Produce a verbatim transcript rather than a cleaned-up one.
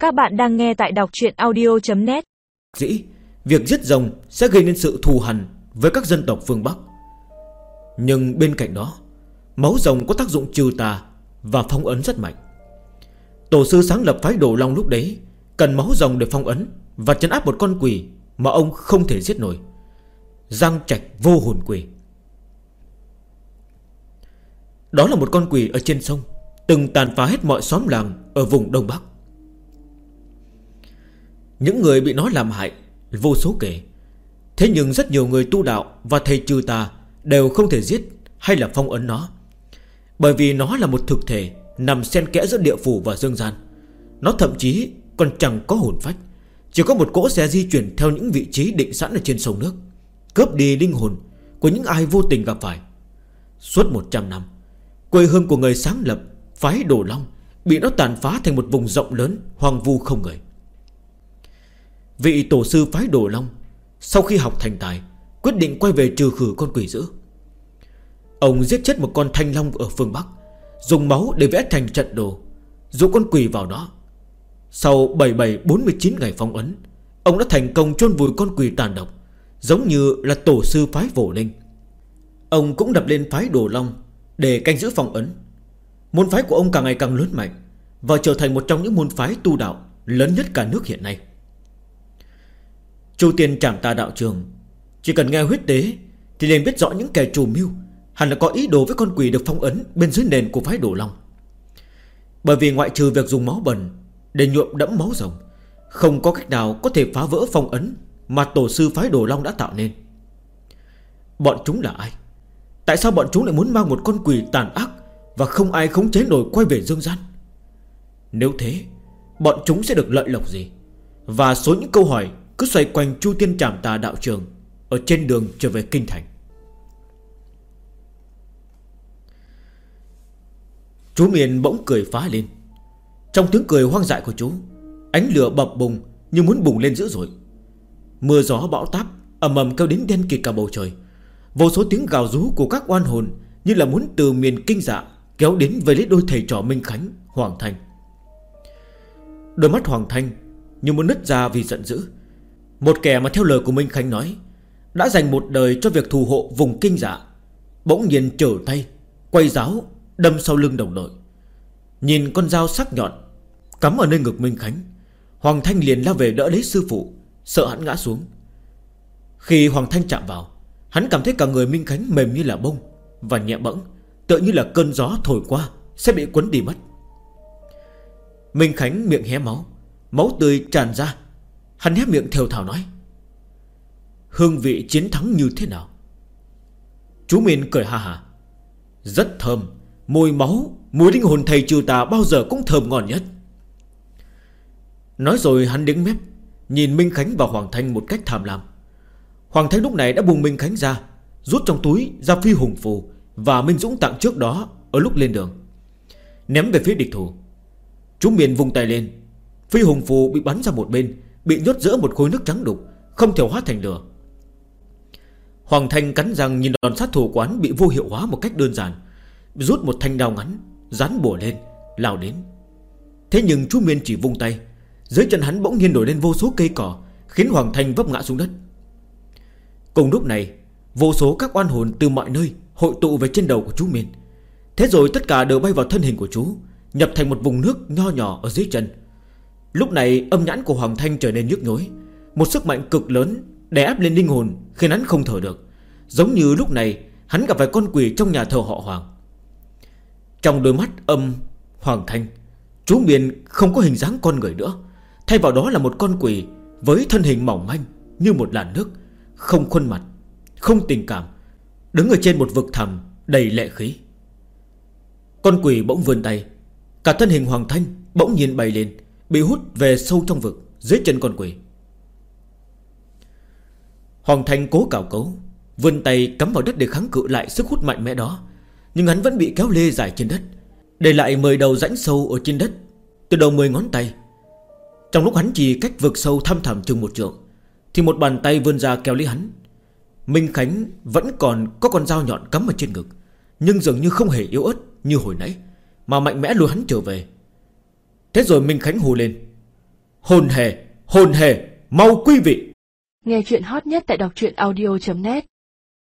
Các bạn đang nghe tại đọc truyện audio.net. Dĩ, việc giết rồng sẽ gây nên sự thù hằn với các dân tộc phương Bắc. Nhưng bên cạnh đó, máu rồng có tác dụng trừ tà và phong ấn rất mạnh. Tổ sư sáng lập phái Đồ Long lúc đấy cần máu rồng để phong ấn và trấn áp một con quỷ mà ông không thể giết nổi: Giang Trạch Vô Hồn Quỷ. Đó là một con quỷ ở trên sông, từng tàn phá hết mọi xóm làng ở vùng Đông Bắc. Những người bị nó làm hại vô số kể. Thế nhưng rất nhiều người tu đạo và thầy trừ tà đều không thể giết hay là phong ấn nó, bởi vì nó là một thực thể nằm xen kẽ giữa địa phủ và dương gian. Nó thậm chí còn chẳng có hồn phách, chỉ có một cỗ xe di chuyển theo những vị trí định sẵn ở trên sông nước, cướp đi linh hồn của những ai vô tình gặp phải. Suốt một trăm năm, quê hương của người sáng lập phái Đồ Long bị nó tàn phá thành một vùng rộng lớn hoang vu không người. Vị tổ sư phái Đồ Long sau khi học thành tài quyết định quay về trừ khử con quỷ dữ. Ông giết chết một con thanh long ở phương Bắc, dùng máu để vẽ thành trận đồ, dụ con quỷ vào đó. Sau bảy mươi bảy bốn mươi chín ngày phong ấn, ông đã thành công chôn vùi con quỷ tàn độc, giống như là tổ sư phái Phổ Linh. Ông cũng đập lên phái Đồ Long để canh giữ phong ấn. Môn phái của ông càng ngày càng lớn mạnh và trở thành một trong những môn phái tu đạo lớn nhất cả nước hiện nay. Chu Tiên Trảm Tà đạo trường chỉ cần nghe huyết tế thì liền biết rõ những kẻ chủ mưu hẳn là có ý đồ với con quỷ được phong ấn bên dưới nền của phái Đồ Long. Bởi vì ngoại trừ việc dùng máu bẩn để nhuộm đẫm máu rồng, không có cách nào có thể phá vỡ phong ấn mà tổ sư phái Đồ Long đã tạo nên. Bọn chúng là ai? Tại sao bọn chúng lại muốn mang một con quỷ tàn ác và không ai khống chế nổi quay về dương gian? Nếu thế, bọn chúng sẽ được lợi lộc gì? Và số những câu hỏi cứ xoay quanh Chu Tiên Trảm Tà đạo trường ở trên đường trở về kinh thành. Chú Miền bỗng cười phá lên. Trong tiếng cười hoang dại của chú, ánh lửa bập bùng như muốn bùng lên dữ dội. Mưa gió bão táp ầm ầm kêu đến đen kịt cả bầu trời. Vô số tiếng gào rú của các oan hồn như là muốn từ miền kinh dạ kéo đến với lấy đôi thầy trò Minh Khánh, Hoàng Thanh. Đôi mắt Hoàng Thanh như muốn nứt ra vì giận dữ. Một kẻ mà theo lời của Minh Khánh nói đã dành một đời cho việc thù hộ vùng kinh dạ, bỗng nhiên trở tay quay giáo đâm sau lưng đồng đội. Nhìn con dao sắc nhọn cắm ở nơi ngực Minh Khánh, Hoàng Thanh liền lao về đỡ lấy sư phụ, sợ hắn ngã xuống. Khi Hoàng Thanh chạm vào, hắn cảm thấy cả người Minh Khánh mềm như là bông và nhẹ bẫng, tựa như là cơn gió thổi qua sẽ bị cuốn đi mất. Minh Khánh miệng hé máu, máu tươi tràn ra. Hắn hé miệng thều thào nói: hương vị chiến thắng như thế nào? Chú Miền cười ha ha: rất thơm, mùi máu, mùi linh hồn thầy trừ tà bao giờ cũng thơm ngon nhất. Nói rồi hắn đứng mép nhìn Minh Khánh và Hoàng Thanh một cách tham lam. Hoàng Thanh lúc này đã buông Minh Khánh ra, rút trong túi ra phi hùng phù và Minh Dũng tặng trước đó ở lúc lên đường, ném về phía địch thủ. Chú Miền vung tay lên, phi hùng phù bị bắn ra một bên, bị nhốt giữa một khối nước trắng đục, không thể hóa thành lửa. Hoàng Thanh cắn răng nhìn đòn sát thủ quán bị vô hiệu hóa một cách đơn giản, rút một thanh đao ngắn dán bổ lên, lao đến. Thế nhưng chú Miên chỉ vung tay, dưới chân hắn bỗng nhiên nổi lên vô số cây cỏ, khiến Hoàng Thanh vấp ngã xuống đất. Cùng lúc này, vô số các oan hồn từ mọi nơi hội tụ về trên đầu của chú Miên. Thế rồi tất cả đều bay vào thân hình của chú, nhập thành một vùng nước nho nhỏ ở dưới chân. Lúc này âm nhãn của Hoàng Thanh trở nên nhức nhối. Một sức mạnh cực lớn đè áp lên linh hồn khiến hắn không thở được, giống như lúc này hắn gặp phải con quỷ trong nhà thờ họ Hoàng. Trong đôi mắt âm Hoàng Thanh, chú Miền không có hình dáng con người nữa, thay vào đó là một con quỷ với thân hình mỏng manh như một làn nước, không khuôn mặt, không tình cảm, đứng ở trên một vực thẳm đầy lệ khí. Con quỷ bỗng vươn tay, cả thân hình Hoàng Thanh bỗng nhiên bay lên, bị hút về sâu trong vực dưới chân con quỷ. Hoàng Thanh cố cào cấu, vươn tay cắm vào đất để kháng cự lại sức hút mạnh mẽ đó, nhưng hắn vẫn bị kéo lê dài trên đất, để lại mười đầu rãnh sâu ở trên đất từ đầu mười ngón tay. Trong lúc hắn chỉ cách vực sâu thăm thẳm chừng một trượng, thì một bàn tay vươn ra kéo lấy hắn. Minh Khánh vẫn còn có con dao nhọn cắm ở trên ngực, nhưng dường như không hề yếu ớt như hồi nãy, mà mạnh mẽ lùi hắn trở về. Thế rồi Minh Khánh hù lên: Hồn hề, hồn hề, mau quý vị. Nghe chuyện hot nhất tại đọc truyện audio chấm net.